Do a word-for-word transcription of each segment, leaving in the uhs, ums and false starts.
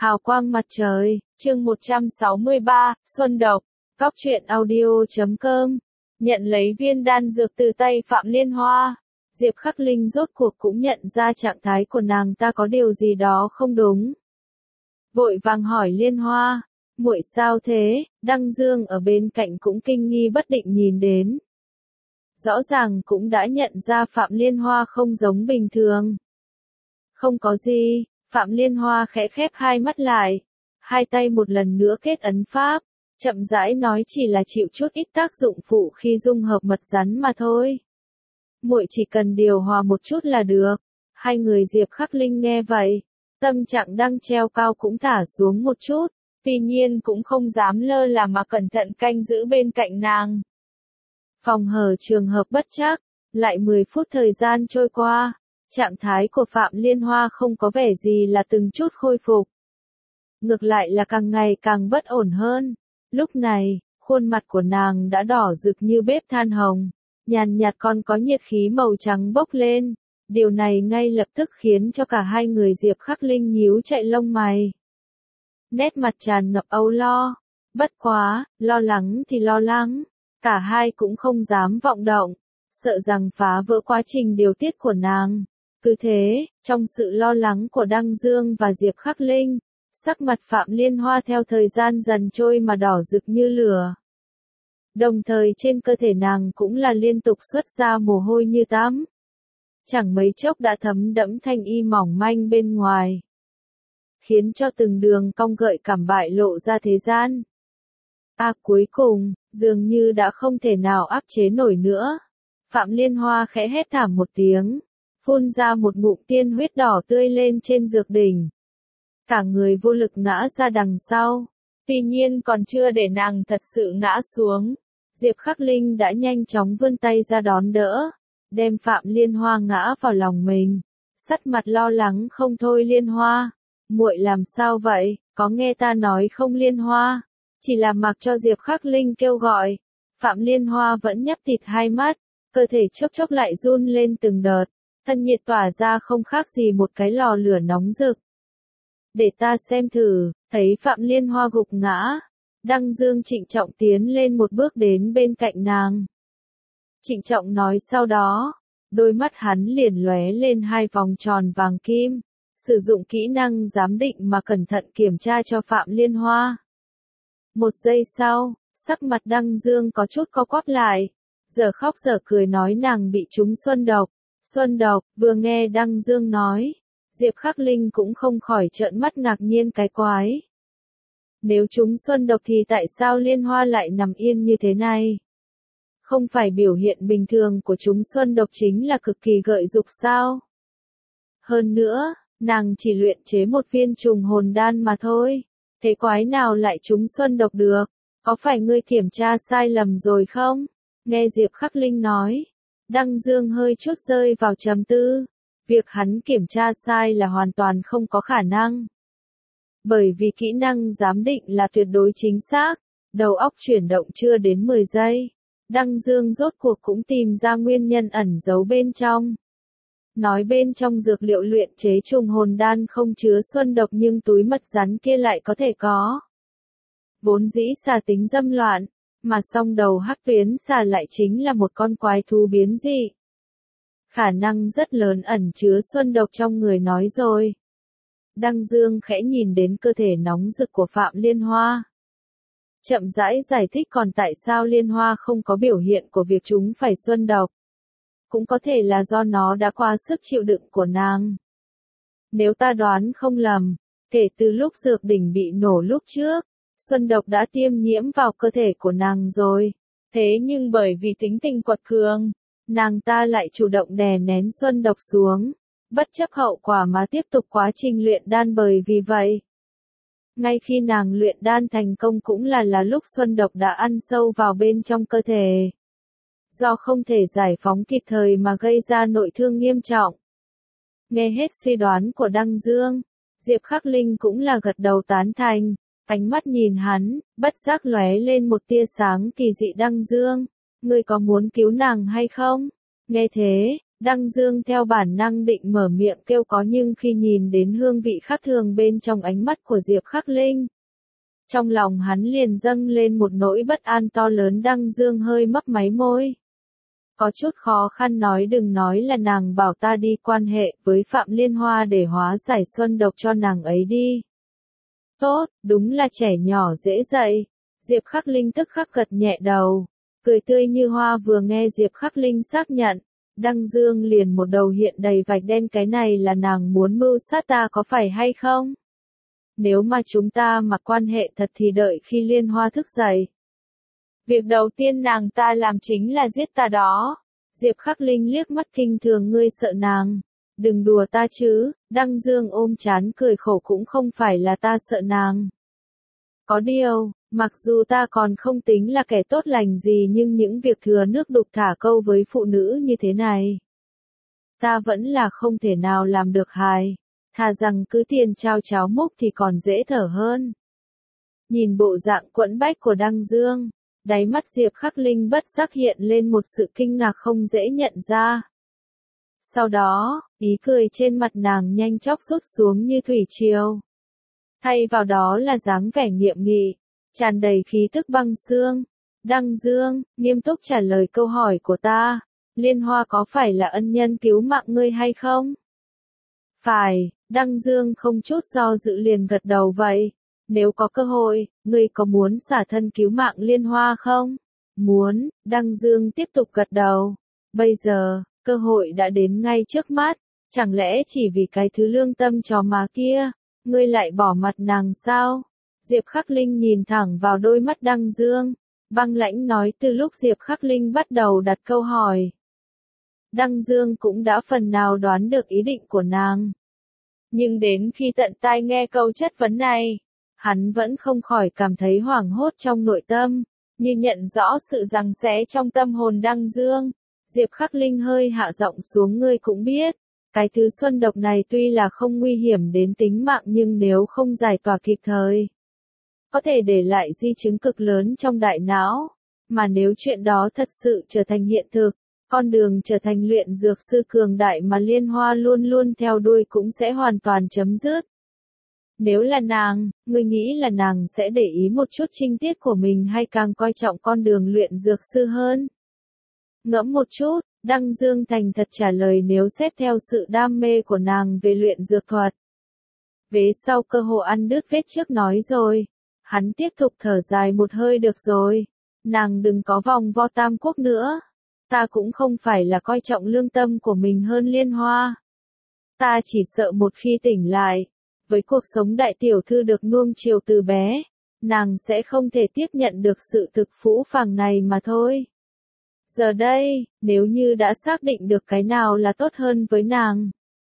Hào quang mặt trời, chương một trăm sáu mươi ba, Xuân Độc, Cóc truyện audio chấm com. Nhận lấy viên đan dược từ tay Phạm Liên Hoa, Diệp Khắc Linh rốt cuộc cũng nhận ra trạng thái của nàng ta có điều gì đó không đúng. Vội vàng hỏi Liên Hoa, muội sao thế? Đăng Dương ở bên cạnh cũng kinh nghi bất định nhìn đến. Rõ ràng cũng đã nhận ra Phạm Liên Hoa không giống bình thường. Không có gì, Phạm Liên Hoa khẽ khép hai mắt lại, hai tay một lần nữa kết ấn pháp, chậm rãi nói chỉ là chịu chút ít tác dụng phụ khi dung hợp mật rắn mà thôi. Muội chỉ cần điều hòa một chút là được. Hai người Diệp Khắc Linh nghe vậy, tâm trạng đang treo cao cũng thả xuống một chút, tuy nhiên cũng không dám lơ là mà cẩn thận canh giữ bên cạnh nàng. Phòng hờ trường hợp bất trắc, lại mười phút thời gian trôi qua, trạng thái của Phạm Liên Hoa không có vẻ gì là từng chút khôi phục. Ngược lại là càng ngày càng bất ổn hơn. Lúc này, khuôn mặt của nàng đã đỏ rực như bếp than hồng, nhàn nhạt còn có nhiệt khí màu trắng bốc lên. Điều này ngay lập tức khiến cho cả hai người Diệp Khắc Linh nhíu chạy lông mày. Nét mặt tràn ngập âu lo. Bất quá, lo lắng thì lo lắng. Cả hai cũng không dám vọng động, sợ rằng phá vỡ quá trình điều tiết của nàng. Cứ thế, trong sự lo lắng của Đăng Dương và Diệp Khắc Linh, sắc mặt Phạm Liên Hoa theo thời gian dần trôi mà đỏ rực như lửa. Đồng thời trên cơ thể nàng cũng là liên tục xuất ra mồ hôi như tắm. Chẳng mấy chốc đã thấm đẫm thanh y mỏng manh bên ngoài, khiến cho từng đường cong gợi cảm bại lộ ra thế gian. À cuối cùng, dường như đã không thể nào áp chế nổi nữa. Phạm Liên Hoa khẽ hét thảm một tiếng, phun ra một ngụm tiên huyết đỏ tươi lên trên dược đỉnh. Cả người vô lực ngã ra đằng sau. Tuy nhiên còn chưa để nàng thật sự ngã xuống, Diệp Khắc Linh đã nhanh chóng vươn tay ra đón đỡ, đem Phạm Liên Hoa ngã vào lòng mình. Sắt mặt lo lắng không thôi. Liên Hoa, muội làm sao vậy, có nghe ta nói không? Liên Hoa chỉ là mặc cho Diệp Khắc Linh kêu gọi. Phạm Liên Hoa vẫn nhắm tịt hai mắt, cơ thể chốc chốc lại run lên từng đợt, thân nhiệt tỏa ra không khác gì một cái lò lửa nóng rực. Để ta xem thử. Thấy Phạm Liên Hoa gục ngã, Đăng Dương trịnh trọng tiến lên một bước đến bên cạnh nàng. Trịnh trọng nói, sau đó, đôi mắt hắn liền lóe lên hai vòng tròn vàng kim, sử dụng kỹ năng giám định mà cẩn thận kiểm tra cho Phạm Liên Hoa. Một giây sau, sắc mặt Đăng Dương có chút co quắp lại, giờ khóc giờ cười nói nàng bị trúng xuân độc. Xuân độc? Vừa nghe Đăng Dương nói, Diệp Khắc Linh cũng không khỏi trợn mắt ngạc nhiên cái quái. Nếu trúng xuân độc thì tại sao Liên Hoa lại nằm yên như thế này? Không phải biểu hiện bình thường của trúng xuân độc chính là cực kỳ gợi dục sao? Hơn nữa, nàng chỉ luyện chế một viên trùng hồn đan mà thôi. Thế quái nào lại trúng xuân độc được? Có phải ngươi kiểm tra sai lầm rồi không? Nghe Diệp Khắc Linh nói, Đăng Dương hơi chút rơi vào trầm tư. Việc hắn kiểm tra sai là hoàn toàn không có khả năng. Bởi vì kỹ năng giám định là tuyệt đối chính xác, đầu óc chuyển động chưa đến mười giây. Đăng Dương rốt cuộc cũng tìm ra nguyên nhân ẩn giấu bên trong. Nói bên trong dược liệu luyện chế trùng hồn đan không chứa xuân độc nhưng túi mật rắn kia lại có thể có. Vốn dĩ xà tính dâm loạn, mà song đầu hắc tuyến xà lại chính là một con quái thú biến dị. Khả năng rất lớn ẩn chứa xuân độc trong người nói rồi. Đăng Dương khẽ nhìn đến cơ thể nóng rực của Phạm Liên Hoa, chậm rãi giải thích còn tại sao Liên Hoa không có biểu hiện của việc chúng phải xuân độc. Cũng có thể là do nó đã qua sức chịu đựng của nàng. Nếu ta đoán không lầm, kể từ lúc dược đỉnh bị nổ lúc trước, xuân độc đã tiêm nhiễm vào cơ thể của nàng rồi. Thế nhưng bởi vì tính tình quật cường, nàng ta lại chủ động đè nén xuân độc xuống, bất chấp hậu quả mà tiếp tục quá trình luyện đan. Bởi vì vậy, ngay khi nàng luyện đan thành công cũng là là lúc xuân độc đã ăn sâu vào bên trong cơ thể. Do không thể giải phóng kịp thời mà gây ra nội thương nghiêm trọng. Nghe hết suy đoán của Đăng Dương, Diệp Khắc Linh cũng là gật đầu tán thành, ánh mắt nhìn hắn, bất giác lóe lên một tia sáng kỳ dị. Đăng Dương, ngươi có muốn cứu nàng hay không? Nghe thế, Đăng Dương theo bản năng định mở miệng kêu có nhưng khi nhìn đến hương vị khác thường bên trong ánh mắt của Diệp Khắc Linh, trong lòng hắn liền dâng lên một nỗi bất an to lớn. Đăng Dương hơi mấp máy môi, có chút khó khăn nói đừng nói là nàng bảo ta đi quan hệ với Phạm Liên Hoa để hóa giải xuân độc cho nàng ấy đi. Tốt, đúng là trẻ nhỏ dễ dạy. Diệp Khắc Linh tức khắc gật nhẹ đầu, cười tươi như hoa. Vừa nghe Diệp Khắc Linh xác nhận, Đăng Dương liền một đầu hiện đầy vạch đen, cái này là nàng muốn mưu sát ta có phải hay không? Nếu mà chúng ta mà quan hệ thật thì đợi khi Liên Hoa thức dậy, việc đầu tiên nàng ta làm chính là giết ta đó. Diệp Khắc Linh liếc mắt kinh thường, ngươi sợ nàng? Đừng đùa ta chứ. Đăng Dương ôm trán cười khổ, cũng không phải là ta sợ nàng. Có điều, mặc dù ta còn không tính là kẻ tốt lành gì nhưng những việc thừa nước đục thả câu với phụ nữ như thế này, ta vẫn là không thể nào làm được hài. Thà rằng cứ tiền trao cháo múc thì còn dễ thở hơn. Nhìn bộ dạng quẫn bách của Đăng Dương, đáy mắt Diệp Khắc Linh bất giác hiện lên một sự kinh ngạc không dễ nhận ra. Sau đó, ý cười trên mặt nàng nhanh chóng rút xuống như thủy triều. Thay vào đó là dáng vẻ nghiêm nghị, tràn đầy khí tức băng xương. Đăng Dương, nghiêm túc trả lời câu hỏi của ta. Liên Hoa có phải là ân nhân cứu mạng ngươi hay không? Phải. Đăng Dương không chút do dự liền gật đầu. Vậy, nếu có cơ hội, ngươi có muốn xả thân cứu mạng Liên Hoa không? Muốn. Đăng Dương tiếp tục gật đầu. Bây giờ, cơ hội đã đến ngay trước mắt, chẳng lẽ chỉ vì cái thứ lương tâm chó má kia, ngươi lại bỏ mặt nàng sao? Diệp Khắc Linh nhìn thẳng vào đôi mắt Đăng Dương, băng lãnh nói. Từ lúc Diệp Khắc Linh bắt đầu đặt câu hỏi, Đăng Dương cũng đã phần nào đoán được ý định của nàng. Nhưng đến khi tận tai nghe câu chất vấn này, hắn vẫn không khỏi cảm thấy hoảng hốt trong nội tâm, như nhận rõ sự giằng xé trong tâm hồn Đăng Dương. Diệp Khắc Linh hơi hạ giọng xuống, ngươi cũng biết, cái thứ xuân độc này tuy là không nguy hiểm đến tính mạng nhưng nếu không giải tỏa kịp thời, có thể để lại di chứng cực lớn trong đại não, mà nếu chuyện đó thật sự trở thành hiện thực, con đường trở thành luyện dược sư cường đại mà Liên Hoa luôn luôn theo đuôi cũng sẽ hoàn toàn chấm dứt. Nếu là nàng, ngươi nghĩ là nàng sẽ để ý một chút trinh tiết của mình hay càng coi trọng con đường luyện dược sư hơn? Ngẫm một chút, Đăng Dương thành thật trả lời, nếu xét theo sự đam mê của nàng về luyện dược thuật. Vế sau cơ hồ ăn đứt vết trước nói rồi. Hắn tiếp tục thở dài một hơi, được rồi. Nàng đừng có vòng vo tam quốc nữa. Ta cũng không phải là coi trọng lương tâm của mình hơn Liên Hoa. Ta chỉ sợ một khi tỉnh lại, với cuộc sống đại tiểu thư được nuông chiều từ bé, nàng sẽ không thể tiếp nhận được sự thực phũ phàng này mà thôi. Giờ đây, nếu như đã xác định được cái nào là tốt hơn với nàng,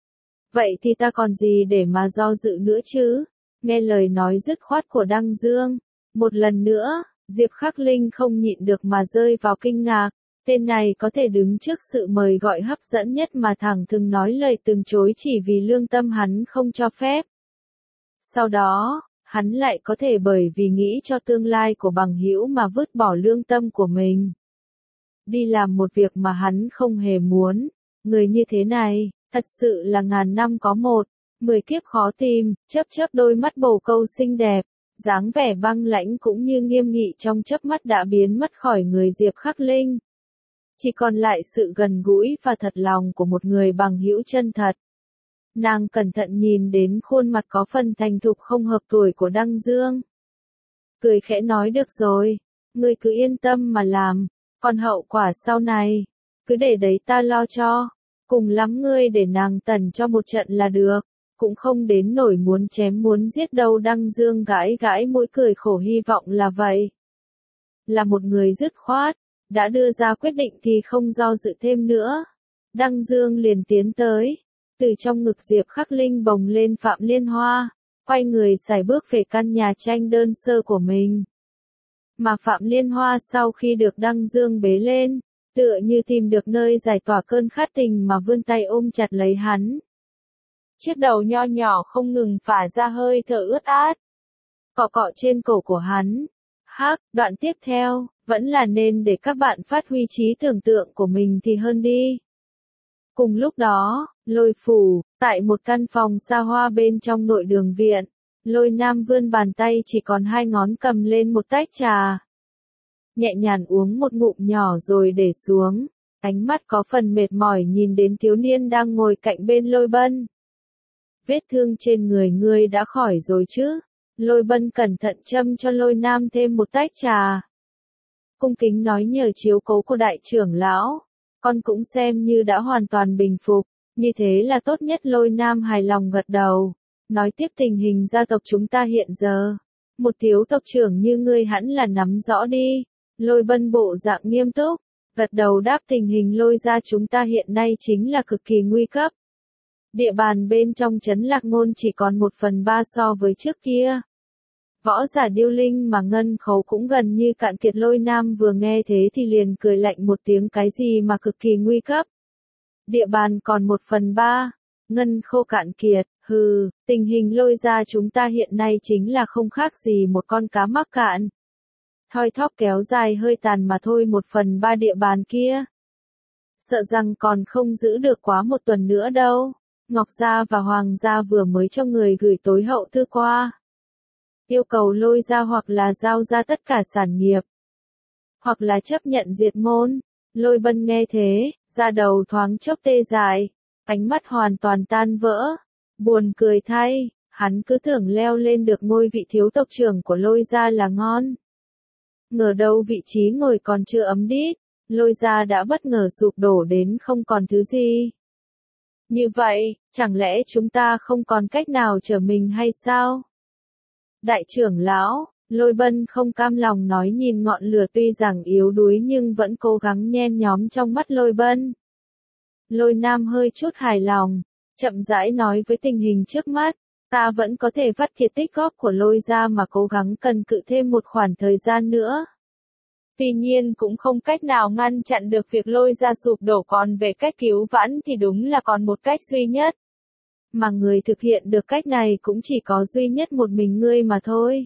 vậy thì ta còn gì để mà do dự nữa chứ? Nghe lời nói dứt khoát của Đăng Dương, một lần nữa, Diệp Khắc Linh không nhịn được mà rơi vào kinh ngạc. Tên này có thể đứng trước sự mời gọi hấp dẫn nhất mà thẳng thừng nói lời từ chối chỉ vì lương tâm hắn không cho phép. Sau đó, hắn lại có thể bởi vì nghĩ cho tương lai của bằng hữu mà vứt bỏ lương tâm của mình, đi làm một việc mà hắn không hề muốn. Người như thế này, thật sự là ngàn năm có một, mười kiếp khó tìm. Chớp chớp đôi mắt bồ câu xinh đẹp, dáng vẻ băng lãnh cũng như nghiêm nghị trong chớp mắt đã biến mất khỏi người Diệp Khắc Linh. Chỉ còn lại sự gần gũi và thật lòng của một người bằng hữu chân thật. Nàng cẩn thận nhìn đến khuôn mặt có phần thành thục không hợp tuổi của Đăng Dương, cười khẽ nói, được rồi, ngươi cứ yên tâm mà làm, còn hậu quả sau này, cứ để đấy ta lo cho. Cùng lắm ngươi để nàng tẩn cho một trận là được, cũng không đến nổi muốn chém muốn giết đâu. Đăng Dương gãi gãi mũi cười khổ, hy vọng là vậy. Là một người dứt khoát, đã đưa ra quyết định thì không do dự thêm nữa. Đăng Dương liền tiến tới, từ trong ngực Diệp Khắc Linh bồng lên Phạm Liên Hoa, quay người sải bước về căn nhà tranh đơn sơ của mình. Mà Phạm Liên Hoa sau khi được Đăng Dương bế lên, tựa như tìm được nơi giải tỏa cơn khát tình mà vươn tay ôm chặt lấy hắn. Chiếc đầu nho nhỏ không ngừng phả ra hơi thở ướt át, cọ cọ trên cổ của hắn. Hắc, đoạn tiếp theo, vẫn là nên để các bạn phát huy trí tưởng tượng của mình thì hơn đi. Cùng lúc đó, Lôi phủ, tại một căn phòng xa hoa bên trong nội đường viện, Lôi Nam vươn bàn tay chỉ còn hai ngón cầm lên một tách trà. Nhẹ nhàng uống một ngụm nhỏ rồi để xuống, ánh mắt có phần mệt mỏi nhìn đến thiếu niên đang ngồi cạnh bên Lôi Bân. Vết thương trên người ngươi đã khỏi rồi chứ? Lôi Bân cẩn thận châm cho Lôi Nam thêm một tách trà. Cung kính nói nhờ chiếu cố của đại trưởng lão, con cũng xem như đã hoàn toàn bình phục, như thế là tốt nhất. Lôi Nam hài lòng gật đầu, nói tiếp tình hình gia tộc chúng ta hiện giờ. Một thiếu tộc trưởng như ngươi hẳn là nắm rõ đi. Lôi Bân bộ dạng nghiêm túc, gật đầu đáp tình hình Lôi gia chúng ta hiện nay chính là cực kỳ nguy cấp. Địa bàn bên trong trấn Lạc Ngôn chỉ còn một phần ba so với trước kia. Võ giả điêu linh mà ngân khấu cũng gần như cạn kiệt. Lôi Nam vừa nghe thế thì liền cười lạnh một tiếng, cái gì mà cực kỳ nguy cấp. Địa bàn còn một phần ba, ngân khô cạn kiệt, hừ, tình hình Lôi gia chúng ta hiện nay chính là không khác gì một con cá mắc cạn. Thoi thóp kéo dài hơi tàn mà thôi. Một phần ba địa bàn kia, sợ rằng còn không giữ được quá một tuần nữa đâu. Ngọc gia và Hoàng gia vừa mới cho người gửi tối hậu thư qua, yêu cầu Lôi gia hoặc là giao ra tất cả sản nghiệp, hoặc là chấp nhận diệt môn. Lôi Bân nghe thế, da đầu thoáng chốc tê dại, ánh mắt hoàn toàn tan vỡ. Buồn cười thay, hắn cứ tưởng leo lên được ngôi vị thiếu tộc trưởng của Lôi gia là ngon. Ngờ đâu vị trí ngồi còn chưa ấm đít, Lôi gia đã bất ngờ sụp đổ đến không còn thứ gì. Như vậy, chẳng lẽ chúng ta không còn cách nào trở mình hay sao? Đại trưởng lão, Lôi Bân không cam lòng nói, nhìn ngọn lửa tuy rằng yếu đuối nhưng vẫn cố gắng nhen nhóm trong mắt Lôi Bân. Lôi Nam hơi chút hài lòng, chậm rãi nói, với tình hình trước mắt, ta vẫn có thể vắt kiệt tích góp của Lôi gia mà cố gắng cần cự thêm một khoảng thời gian nữa. Tuy nhiên cũng không cách nào ngăn chặn được việc Lôi gia sụp đổ, còn về cách cứu vãn thì đúng là còn một cách duy nhất. Mà người thực hiện được cách này cũng chỉ có duy nhất một mình ngươi mà thôi.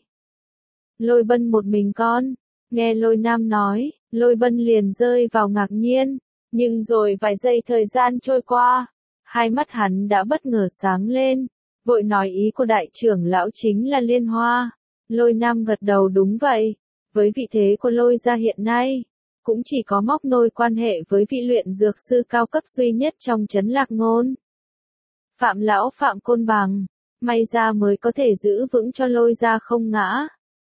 Lôi Bân một mình con, nghe Lôi Nam nói, Lôi Bân liền rơi vào ngạc nhiên, nhưng rồi vài giây thời gian trôi qua, hai mắt hắn đã bất ngờ sáng lên, vội nói ý của đại trưởng lão chính là Liên Hoa. Lôi Nam gật đầu, đúng vậy, với vị thế của Lôi gia hiện nay, cũng chỉ có móc nối quan hệ với vị luyện dược sư cao cấp duy nhất trong trấn Lạc Ngôn. Phạm lão Phạm Côn Bằng, may ra mới có thể giữ vững cho Lôi gia không ngã.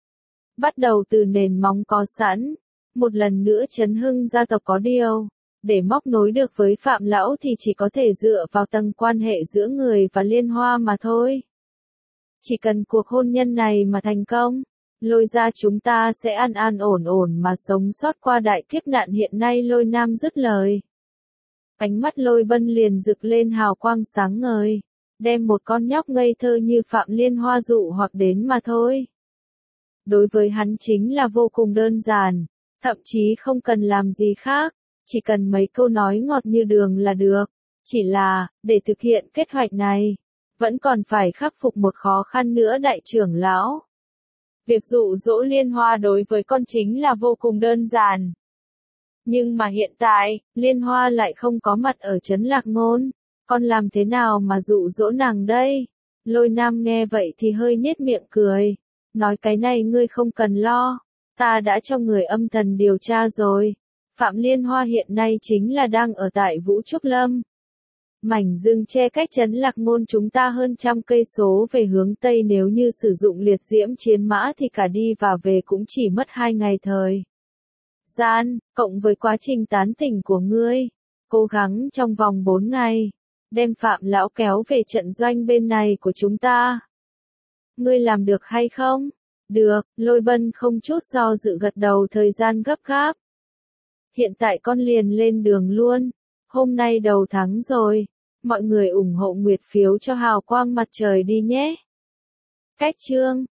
Bắt đầu từ nền móng có sẵn, một lần nữa chấn hưng gia tộc có điều, để móc nối được với Phạm lão thì chỉ có thể dựa vào tầng quan hệ giữa người và Liên Hoa mà thôi. Chỉ cần cuộc hôn nhân này mà thành công, Lôi gia chúng ta sẽ an an ổn ổn mà sống sót qua đại kiếp nạn hiện nay. Lôi Nam dứt lời, ánh mắt Lôi Bân liền rực lên hào quang sáng ngời, đem một con nhóc ngây thơ như Phạm Liên Hoa dụ hoặc đến mà thôi. Đối với hắn chính là vô cùng đơn giản, thậm chí không cần làm gì khác, chỉ cần mấy câu nói ngọt như đường là được. Chỉ là, để thực hiện kế hoạch này, vẫn còn phải khắc phục một khó khăn nữa. Đại trưởng lão, việc dụ dỗ Liên Hoa đối với con chính là vô cùng đơn giản. Nhưng mà hiện tại, Liên Hoa lại không có mặt ở trấn Lạc Ngôn, con làm thế nào mà dụ dỗ nàng đây? Lôi Nam nghe vậy thì hơi nhếch miệng cười, nói, cái này ngươi không cần lo, ta đã cho người âm thầm điều tra rồi. Phạm Liên Hoa hiện nay chính là đang ở tại Vũ Trúc Lâm. Mảnh rừng che cách trấn Lạc Ngôn chúng ta hơn trăm cây số về hướng Tây, nếu như sử dụng liệt diễm chiến mã thì cả đi và về cũng chỉ mất hai ngày thời gian, cộng với quá trình tán tỉnh của ngươi, cố gắng trong vòng bốn ngày, đem Phạm lão kéo về trận doanh bên này của chúng ta. Ngươi làm được hay không? Được, Lôi Bân không chút do dự gật đầu, thời gian gấp gáp. Hiện tại con liền lên đường luôn, hôm nay đầu tháng rồi, mọi người ủng hộ nguyệt phiếu cho hào quang mặt trời đi nhé. Cách chương